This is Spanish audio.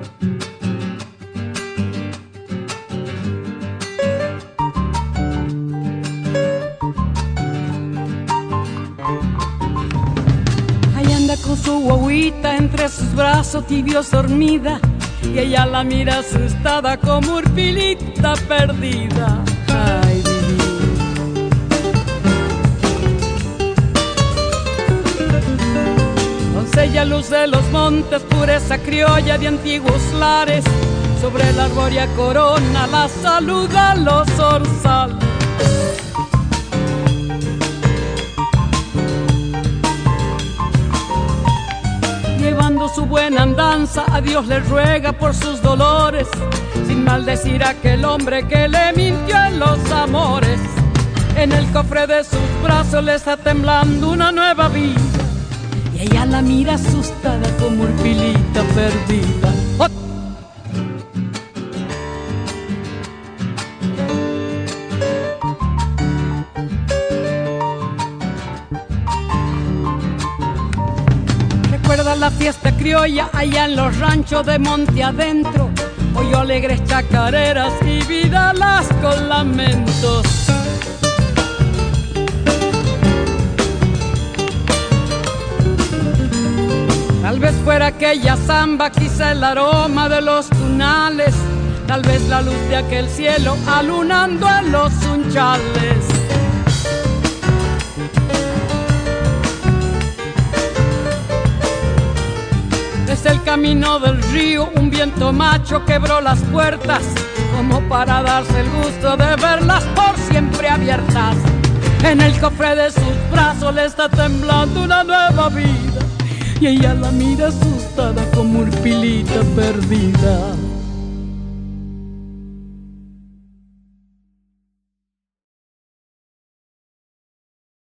Ahí anda con su guaguita entre sus brazos tibios dormida, y ella la mira asustada como urpilita perdida. Ay, doncella luz de los montes, pureza criolla de antiguos lares, sobre la arbórea corona la saluda los zorzales. Llevando su buena andanza, a Dios le ruega por sus dolores, sin maldecir a aquel hombre que le mintió en los amores. En el cofre de sus brazos le está temblando una nueva vida, y ella la mira asustada como urpilita perdida. ¡Oh! Recuerda la fiesta criolla allá en los ranchos de monte adentro, oyó alegres chacareras y vidalas con lamentos. Tal vez fuera aquella zamba, quizá el aroma de los tunales, tal vez la luz de aquel cielo alunando a los unchales. Desde el camino del río un viento macho quebró las puertas, como para darse el gusto de verlas por siempre abiertas. En el cofre de sus brazos le está temblando una nueva vida, y ella la mira asustada como urpilita perdida.